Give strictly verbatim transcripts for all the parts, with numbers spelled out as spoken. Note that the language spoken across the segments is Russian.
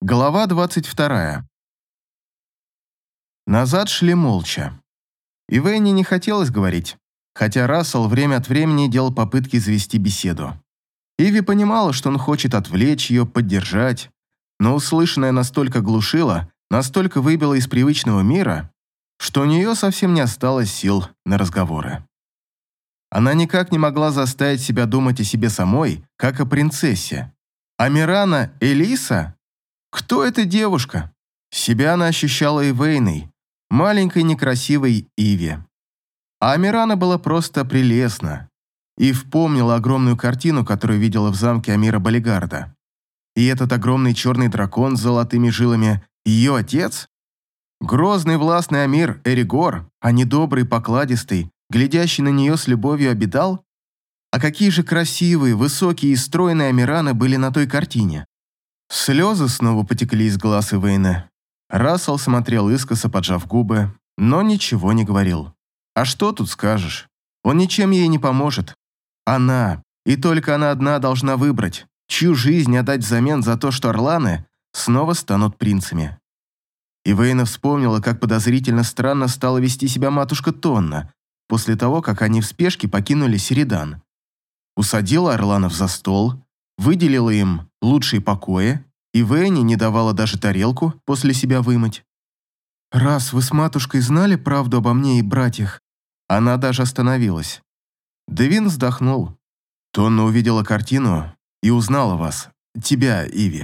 Глава двадцать вторая. Назад шли молча. И Вейне не хотелось говорить, хотя Рассел время от времени делал попытки завести беседу. Иви понимала, что он хочет отвлечь ее, поддержать, но услышанное настолько глушило, настолько выбило из привычного мира, что у нее совсем не осталось сил на разговоры. Она никак не могла заставить себя думать о себе самой, как о принцессе. А Мирана Элиса? Кто эта девушка? Себя она ощущала Ивейной, маленькой некрасивой Иви. А Амирана была просто прелестна. Ив помнила огромную картину, которую видела в замке Амира Балигарда. И этот огромный черный дракон с золотыми жилами – ее отец? Грозный властный Амир Эригор, а не добрый, покладистый, глядящий на нее с любовью Абидал? А какие же красивые, высокие и стройные Амираны были на той картине? Слезы снова потекли из глаз Ивейны. Рассел смотрел искоса, поджав губы, но ничего не говорил. А что тут скажешь? Он ничем ей не поможет. Она, и только она одна должна выбрать, чью жизнь отдать взамен за то, что орланы снова станут принцами. Ивейна вспомнила, как подозрительно странно стала вести себя матушка Тонна после того, как они в спешке покинули Середан. Усадила орланов за стол, выделила им лучшие покои, и Вейне не давала даже тарелку после себя вымыть. «Раз вы с матушкой знали правду обо мне и братьях...» Она даже остановилась. Девин вздохнул. Тонна увидела картину и узнала вас, тебя, Иви.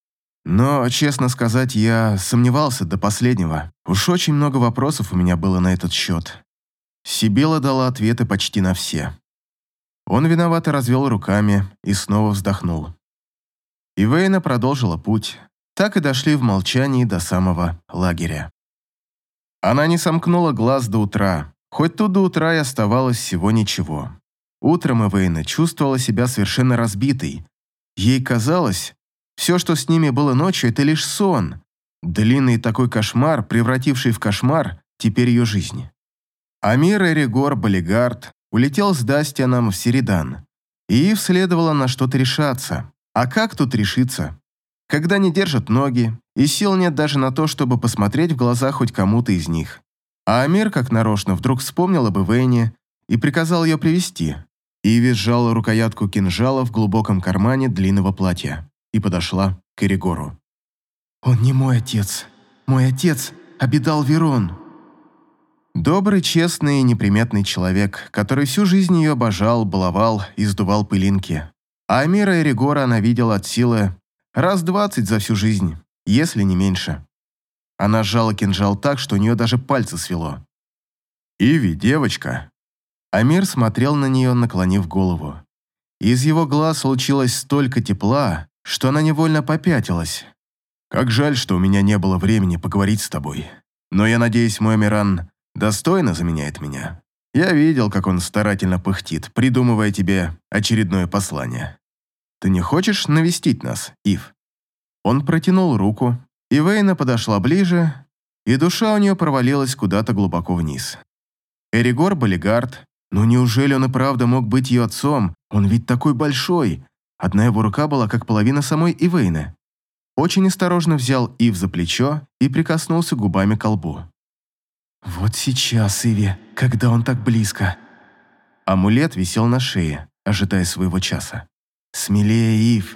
Но, честно сказать, я сомневался до последнего. Уж очень много вопросов у меня было на этот счет. Сибила дала ответы почти на все. Он виновато развел руками и снова вздохнул. Ивейна продолжила путь. Так и дошли в молчании до самого лагеря. Она не сомкнула глаз до утра, хоть тут до утра и оставалось всего ничего. Утром Ивейна чувствовала себя совершенно разбитой. Ей казалось, все, что с ними было ночью, это лишь сон. Длинный такой кошмар, превративший в кошмар теперь ее жизнь. Амир Эригор Балигард улетел с Дастианом в Середан, и Ив следовало на что-то решаться. А как тут решиться, когда не держат ноги, и сил нет даже на то, чтобы посмотреть в глаза хоть кому-то из них? А Амир, как нарочно, вдруг вспомнил об Ивейне и приказал ее привести. Иви сжала рукоятку кинжала в глубоком кармане длинного платья и подошла к Эригору. «Он не мой отец. Мой отец – Абидал Верон». Добрый, честный и неприметный человек, который всю жизнь ее обожал, баловал и сдувал пылинки. А Амира Эригора она видела от силы раз двадцать за всю жизнь, если не меньше. Она сжала кинжал так, что у нее даже пальцы свело. «Иви, девочка». Амир смотрел на нее, наклонив голову. Из его глаз случилось столько тепла, что она невольно попятилась. «Как жаль, что у меня не было времени поговорить с тобой. Но я надеюсь, мой Амиран достойно заменяет меня. Я видел, как он старательно пыхтит, придумывая тебе очередное послание. Ты не хочешь навестить нас, Ив?» Он протянул руку, и Вейна подошла ближе, и душа у нее провалилась куда-то глубоко вниз. Эригор Балигард, ну неужели он и правда мог быть ее отцом? Он ведь такой большой. Одна его рука была как половина самой Ивейны. Очень осторожно взял Ив за плечо и прикоснулся губами к лбу. «Вот сейчас, Иви, когда он так близко». Амулет висел на шее, ожидая своего часа. «Смелее, Ив».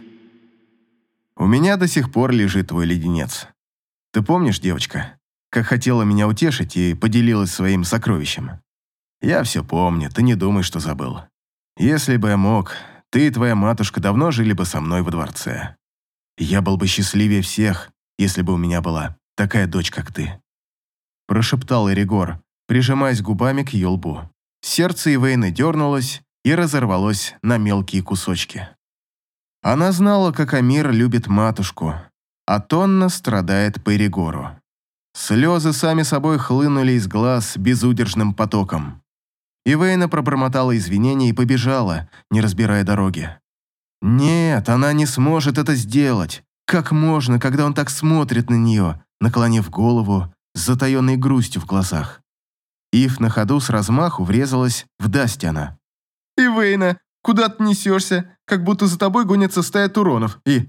«У меня до сих пор лежит твой леденец. Ты помнишь, девочка, как хотела меня утешить и поделилась своим сокровищем? Я все помню, ты не думай, что забыл. Если бы я мог, ты и твоя матушка давно жили бы со мной во дворце. Я был бы счастливее всех, если бы у меня была такая дочь, как ты», прошептал Эригор, прижимаясь губами к ее лбу. Сердце Ивейны дернулось и разорвалось на мелкие кусочки. Она знала, как Амир любит матушку, а Тонна страдает по Эригору. Слезы сами собой хлынули из глаз безудержным потоком. Ивейна пробормотала извинения и побежала, не разбирая дороги. Нет, она не сможет это сделать. Как можно, когда он так смотрит на нее, наклонив голову, с затаенной грустью в глазах? Ив на ходу с размаху врезалась в Дастиана. «Ивейна, куда ты несешься? Как будто за тобой гонится стая туронов. И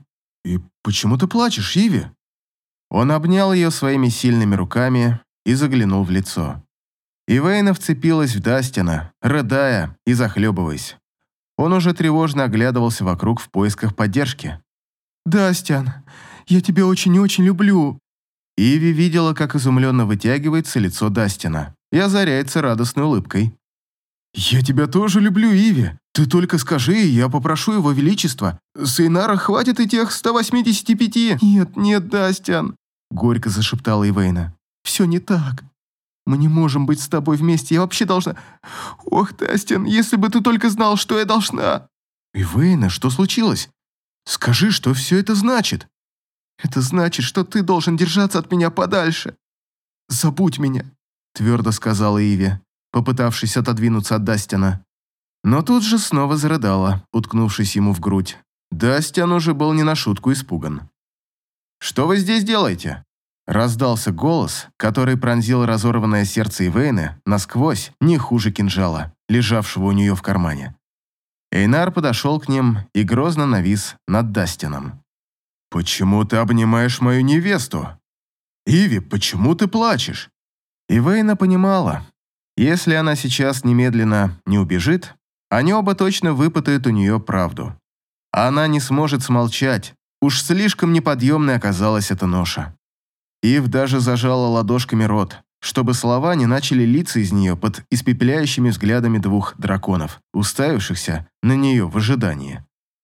«И почему ты плачешь, Иви?» Он обнял ее своими сильными руками и заглянул в лицо. Ивейна вцепилась в Дастина, рыдая и захлебываясь. Он уже тревожно оглядывался вокруг в поисках поддержки. «Дастин, я тебя очень-очень люблю!» Иви видела, как изумленно вытягивается лицо Дастина и озаряется радостной улыбкой. «Я тебя тоже люблю, Иви. Ты только скажи, и я попрошу его величества. С Эйнара хватит и тех ста восьмидесяти пяти». «Нет, нет, Дастин», — горько зашептала Ивейна. «Все не так. Мы не можем быть с тобой вместе. Я вообще должна... Ох, Дастин, если бы ты только знал, что я должна...» «Ивейна, что случилось? Скажи, что все это значит?» «Это значит, что ты должен держаться от меня подальше. Забудь меня», — твердо сказала Иви, попытавшись отодвинуться от Дастина. Но тут же снова зарыдала, уткнувшись ему в грудь. Дастин уже был не на шутку испуган. «Что вы здесь делаете?» Раздался голос, который пронзил разорванное сердце Ивейны насквозь, не хуже кинжала, лежавшего у нее в кармане. Эйнар подошел к ним и грозно навис над Дастином. «Почему ты обнимаешь мою невесту? Иви, почему ты плачешь?» Ивейна понимала, если она сейчас немедленно не убежит, они оба точно выпытают у нее правду. Она не сможет смолчать, уж слишком неподъемной оказалась эта ноша. Ив даже зажала ладошками рот, чтобы слова не начали литься из нее под испепеляющими взглядами двух драконов, уставившихся на нее в ожидании.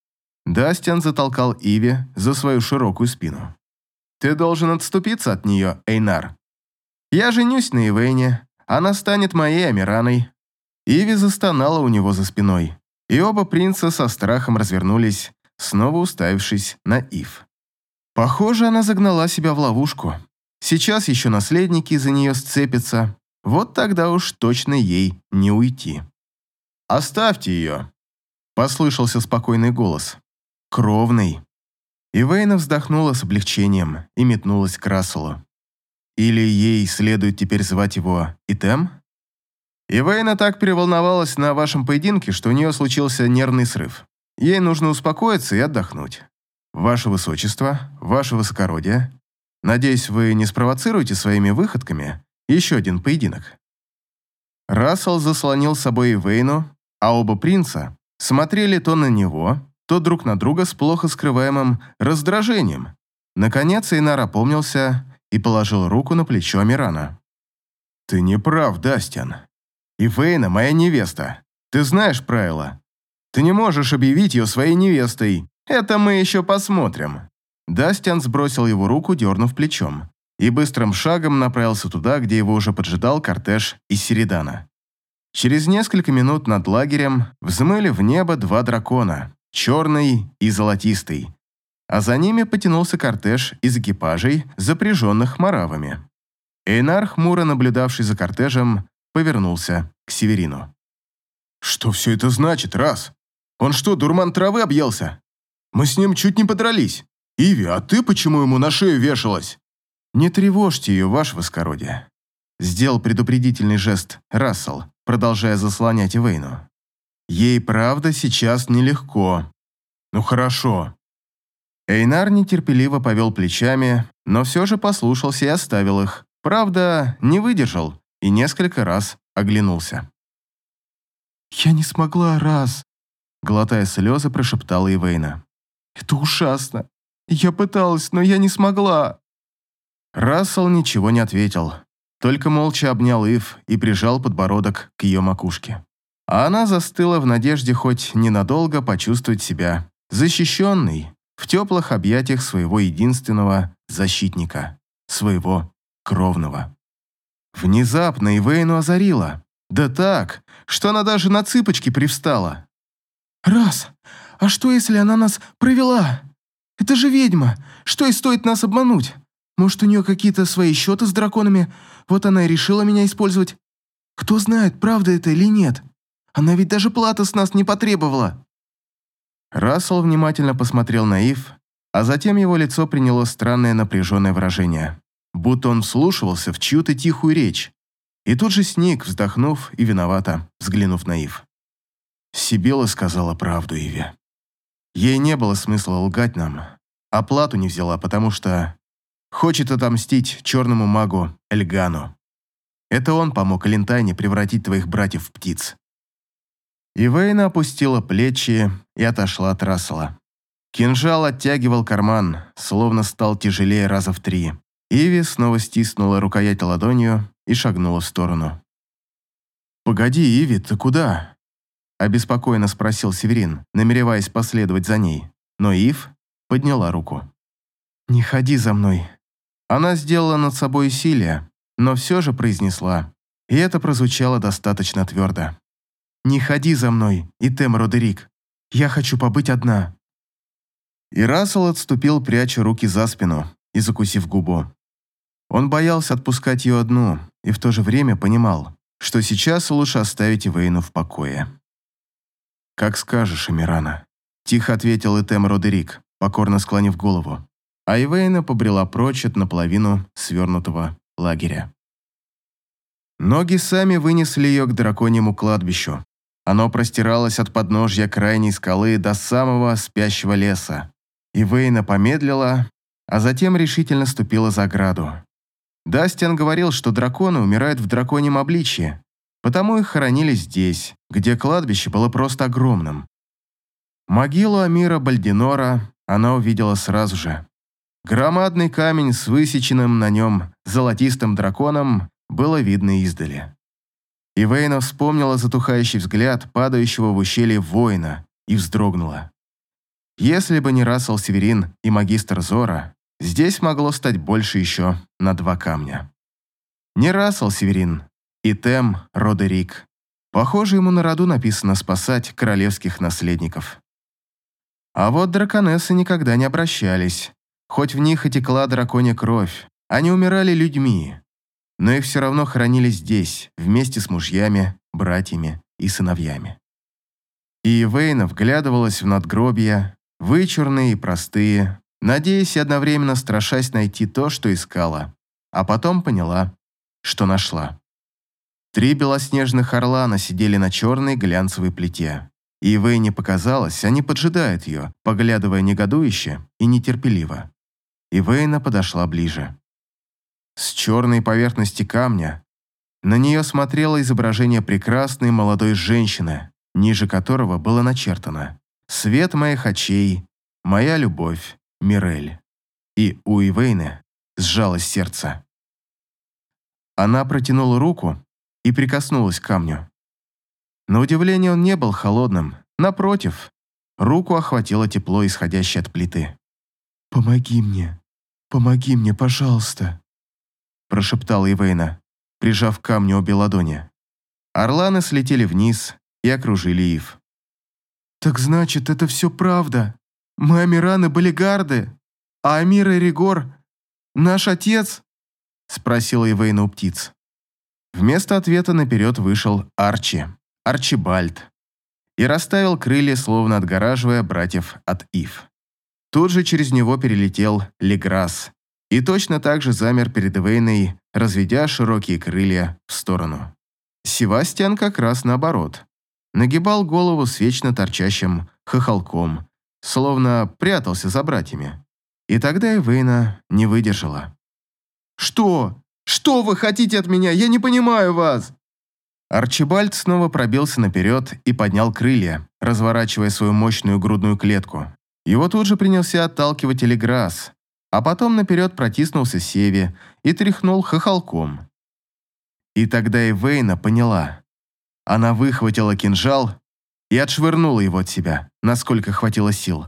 Дастин затолкал Иви за свою широкую спину. «Ты должен отступиться от нее, Эйнар. Я женюсь на Ивейне, она станет моей Амираной». Иви застонала у него за спиной, и оба принца со страхом развернулись, снова уставившись на Ив. Похоже, она загнала себя в ловушку. Сейчас еще наследники за нее сцепятся, вот тогда уж точно ей не уйти. «Оставьте ее», — послышался спокойный голос. «Кровный». Ивейна вздохнула с облегчением и метнулась к Расселу. Или ей следует теперь звать его Итем? Ивейна так переволновалась на вашем поединке, что у нее случился нервный срыв. Ей нужно успокоиться и отдохнуть. Ваше Высочество, Ваше Высокородие, надеюсь, вы не спровоцируете своими выходками еще один поединок. Рассел заслонил с собой Ивейну, а оба принца смотрели то на него, то друг на друга с плохо скрываемым раздражением. Наконец Эйнар опомнился и положил руку на плечо Амирана. «Ты не прав, Дастин. Ивейна моя невеста. Ты знаешь правила. Ты не можешь объявить ее своей невестой. Это мы еще посмотрим». Дастин сбросил его руку, дернув плечом, и быстрым шагом направился туда, где его уже поджидал кортеж из Середана. Через несколько минут над лагерем взмыли в небо два дракона, черный и золотистый, а за ними потянулся кортеж из экипажей, запряженных маравами. Эйнар, хмуро наблюдавший за кортежем, повернулся к Северину. «Что все это значит, Раз? Он что, дурман травы объелся? Мы с ним чуть не подрались. Иви, а ты почему ему на шею вешалась?» «Не тревожьте ее, ваше воскородие», — сделал предупредительный жест Рассел, продолжая заслонять Ивейну. «Ей, правда, сейчас нелегко». «Ну хорошо». Эйнар нетерпеливо повел плечами, но все же послушался и оставил их. Правда, не выдержал и несколько раз оглянулся. «Я не смогла, Раз», — глотая слезы, прошептала Ивейна. «Это ужасно. Я пыталась, но я не смогла». Рассел ничего не ответил, только молча обнял Ив и прижал подбородок к ее макушке. А она застыла в надежде хоть ненадолго почувствовать себя защищенной в теплых объятиях своего единственного защитника, своего кровного. Внезапно Ивейну озарило. Да так, что она даже на цыпочки привстала. «Раз, а что, если она нас провела? Это же ведьма. Что ей стоит нас обмануть? Может, у нее какие-то свои счеты с драконами? Вот она и решила меня использовать. Кто знает, правда это или нет. Она ведь даже платы с нас не потребовала». Рассел внимательно посмотрел на Ив, а затем его лицо приняло странное напряженное выражение, будто он вслушивался в чью-то тихую речь, и тут же сник, вздохнув и виновато, взглянув на Ив. Сибила сказала правду Иве. Ей не было смысла лгать нам. Оплату не взяла, потому что хочет отомстить черному магу Эльгану. Это он помог Элентайне превратить твоих братьев в птиц». Ивейна опустила плечи и отошла от Рассела. Кинжал оттягивал карман, словно стал тяжелее раза в три. Иви снова стиснула рукоять ладонью и шагнула в сторону. «Погоди, Иви, ты куда?» – обеспокоенно спросил Северин, намереваясь последовать за ней. Но Ив подняла руку. «Не ходи за мной». Она сделала над собой усилие, но все же произнесла, и это прозвучало достаточно твердо. «Не ходи за мной, Итем Родерик. Я хочу побыть одна». И Рассел отступил, пряча руки за спину и закусив губу. Он боялся отпускать ее одну и в то же время понимал, что сейчас лучше оставить Ивейну в покое. «Как скажешь, Эмирана», – тихо ответил Итем Родерик, покорно склонив голову, а Ивейна побрела прочь от наполовину свернутого лагеря. Ноги сами вынесли ее к драконьему кладбищу. Оно простиралось от подножья крайней скалы до самого спящего леса. Ивейна помедлила, а затем решительно ступила за ограду. Дастиан говорил, что драконы умирают в драконьем обличье, потому их хоронили здесь, где кладбище было просто огромным. Могилу Амира Бальдинора она увидела сразу же. Громадный камень с высеченным на нем золотистым драконом было видно издали. Ивейна вспомнила затухающий взгляд падающего в ущелье воина и вздрогнула. Если бы не Рассел Северин и магистр Зора, здесь могло стать больше еще на два камня. Не Рассел Северин, Итем Родерик. Похоже, ему на роду написано спасать королевских наследников. А вот драконессы никогда не обращались. Хоть в них и текла драконья кровь, они умирали людьми, но их все равно хоронили здесь, вместе с мужьями, братьями и сыновьями. И Ивейна вглядывалась в надгробия, вычурные и простые, надеясь и одновременно страшась найти то, что искала, а потом поняла, что нашла. Три белоснежных орлана сидели на черной глянцевой плите, и Ивейне показалось, они поджидают ее, поглядывая негодующе и нетерпеливо. Ивейна подошла ближе. С черной поверхности камня на нее смотрело изображение прекрасной молодой женщины, ниже которого было начертано «Свет моих очей, моя любовь, Мирель». И у Ивейны сжалось сердце. Она протянула руку и прикоснулась к камню. На удивление он не был холодным, напротив, руку охватило тепло, исходящее от плиты. «Помоги мне, помоги мне, пожалуйста», прошептала Ивейна, прижав к камню обе ладони. Орланы слетели вниз и окружили Ив. «Так значит, это все правда. Мы Амиран и Балигарды, а Амир и Ригор – наш отец?» – спросила Ивейна у птиц. Вместо ответа наперед вышел Арчи, Арчибальд, и расставил крылья, словно отгораживая братьев от Ив. Тут же через него перелетел Леграс и точно так же замер перед Ивейной, разведя широкие крылья в сторону. Севастьян как раз наоборот. Нагибал голову с вечно торчащим хохолком, словно прятался за братьями. И тогда Ивейна не выдержала. «Что? Что вы хотите от меня? Я не понимаю вас!» Арчибальд снова пробился наперед и поднял крылья, разворачивая свою мощную грудную клетку. Его тут же принялся отталкивать Элеграс, а потом наперед протиснулся Севи и тряхнул хохолком. И тогда Ивейна поняла. Она выхватила кинжал и отшвырнула его от себя, насколько хватило сил.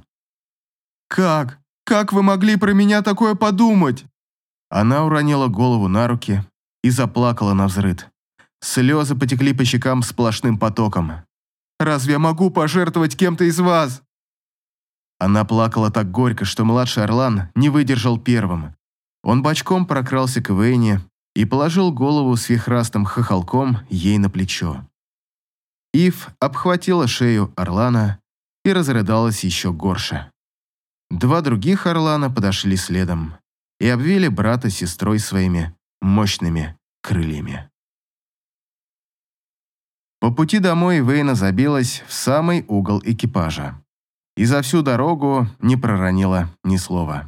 «Как? Как вы могли про меня такое подумать?» Она уронила голову на руки и заплакала навзрыд. Слезы потекли по щекам сплошным потоком. «Разве я могу пожертвовать кем-то из вас?» Она плакала так горько, что младший Орлан не выдержал первым. Он бочком прокрался к Ивейне и положил голову с вихрастым хохолком ей на плечо. Ив обхватила шею Орлана и разрыдалась еще горше. Два других Орлана подошли следом и обвили брата с сестрой своими мощными крыльями. По пути домой Ивейна забилась в самый угол экипажа. и за всю дорогу не проронила ни слова.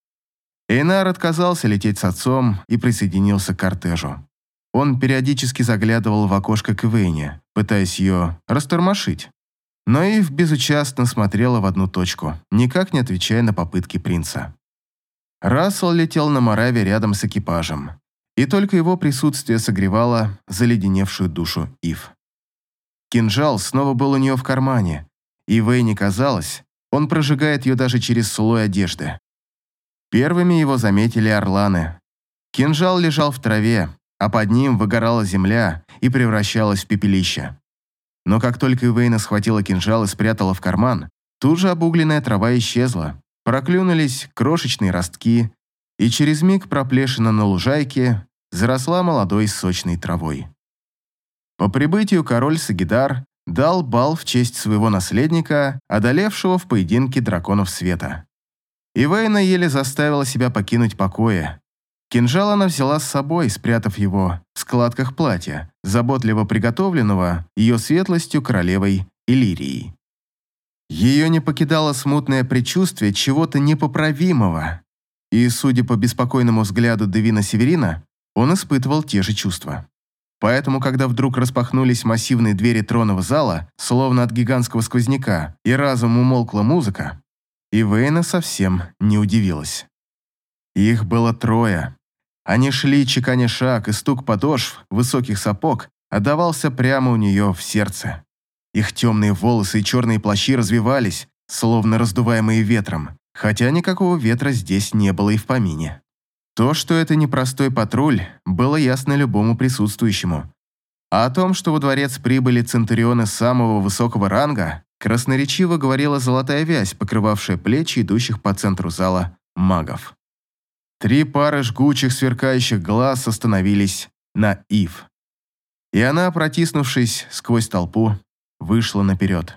Эйнар отказался лететь с отцом и присоединился к кортежу. Он периодически заглядывал в окошко к Ивейне, пытаясь ее растормошить. Но Ив безучастно смотрела в одну точку, никак не отвечая на попытки принца. Рассел летел на Мораве рядом с экипажем, и только его присутствие согревало заледеневшую душу Ив. Кинжал снова был у нее в кармане, и Ивейне казалось, он прожигает ее даже через слой одежды. Первыми его заметили орланы. Кинжал лежал в траве, а под ним выгорала земля и превращалась в пепелище. Но как только Ивейна схватила кинжал и спрятала в карман, тут же обугленная трава исчезла, проклюнулись крошечные ростки, и через миг проплешина на лужайке заросла молодой сочной травой. По прибытию король Сагидар дал бал в честь своего наследника, одолевшего в поединке драконов света. Ивейна еле заставила себя покинуть покоя. Кинжал она взяла с собой, спрятав его в складках платья, заботливо приготовленного ее светлостью королевой Иллирией. Ее не покидало смутное предчувствие чего-то непоправимого, и, судя по беспокойному взгляду Девина Северина, он испытывал те же чувства. Поэтому, когда вдруг распахнулись массивные двери тронного зала, словно от гигантского сквозняка, и разом умолкла музыка, Ивейна совсем не удивилась. Их было трое. Они шли, чеканя шаг, и стук подошв высоких сапог отдавался прямо у нее в сердце. Их темные волосы и черные плащи развивались, словно раздуваемые ветром, хотя никакого ветра здесь не было и в помине. То, что это непростой патруль, было ясно любому присутствующему. А о том, что во дворец прибыли центурионы самого высокого ранга, красноречиво говорила золотая вязь, покрывавшая плечи идущих по центру зала магов. Три пары жгучих сверкающих глаз остановились на Ив. И она, протиснувшись сквозь толпу, вышла наперед.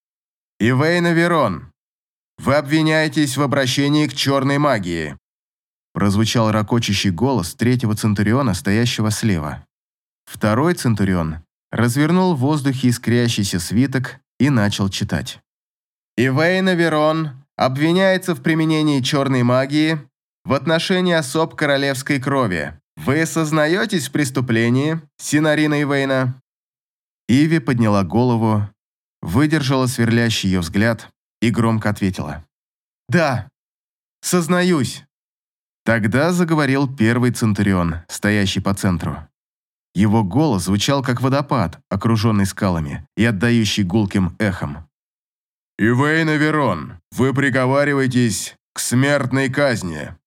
«Ивейна Верон, вы обвиняетесь в обращении к черной магии», прозвучал ракочущий голос третьего центуриона, стоящего слева. Второй центурион развернул в воздухе искрящийся свиток и начал читать. «Ивейна Верон обвиняется в применении черной магии в отношении особ королевской крови. Вы сознаетесь в преступлении, Синарина Ивейна?» Иви подняла голову, выдержала сверлящий ее взгляд и громко ответила. «Да, сознаюсь». Тогда заговорил первый центурион, стоящий по центру. Его голос звучал как водопад, окруженный скалами и отдающий гулким эхом. «Ивейна Верон, вы приговариваетесь к смертной казни».